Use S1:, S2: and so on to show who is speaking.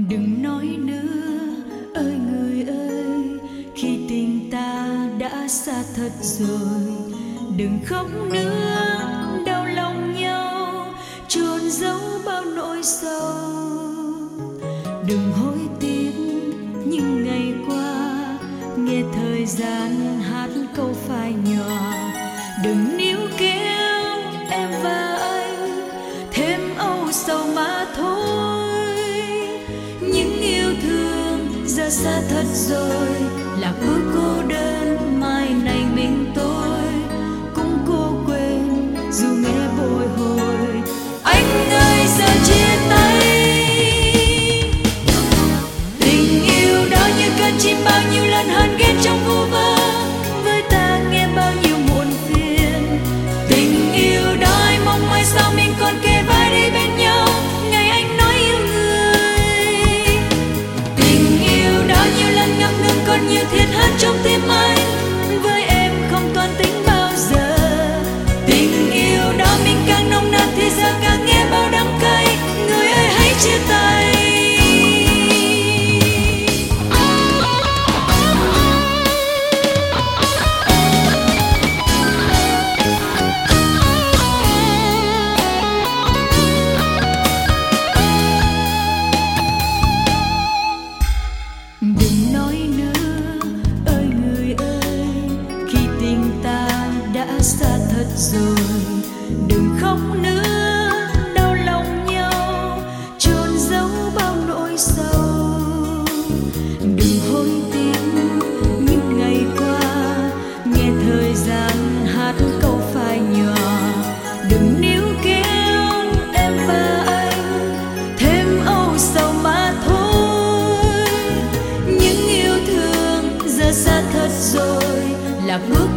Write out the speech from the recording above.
S1: Đừng nói nữa ơi người ơi, khi tình ta đã xa thật rồi. Đừng khóc nữa đau lòng nhau, chôn giấu bao nỗi sầu. Đừng hối tiếc những ngày qua, nghe thời gian hát câu phai nhòa. Đừng níu kéo em và anh thêm âu sầu mà thôi. Những yêu thương giờ xa thật rồi, lạc bước cô đơn mai này mình tôi cũng cố quên dù nghe bồi hồi. Anh ơi giờ chia tay, tình yêu đó như cơn chim bao nhiêu lần hơn ghét trong vu vơ, với ta nghe bao nhiêu muộn phiền. Tình yêu đó ai mong mai sau mình còn kề vai đi bên nhau, ngày anh nói yêu người. Tình yêu đó nhiều lần ngập ngừng còn nhiều thiệt hơn trong tim anh, với em không toan tính bao giờ. Tình yêu đó mình càng nồng nàn thì giờ càng nghe bao đắng cay, người ơi hãy chia tay. Đừng nói nữa ơi người ơi, khi tình ta đã xa thật rồi. Đừng khóc nữa đau lòng nhau, chôn giấu bao nỗi sầu. Đừng hối tiếc những ngày qua, nghe thời gian hát câu phai nhòa. Đừng níu kéo em và anh thêm âu sầu mà thôi. Những yêu thương giờ xa thật rồi, lạc bước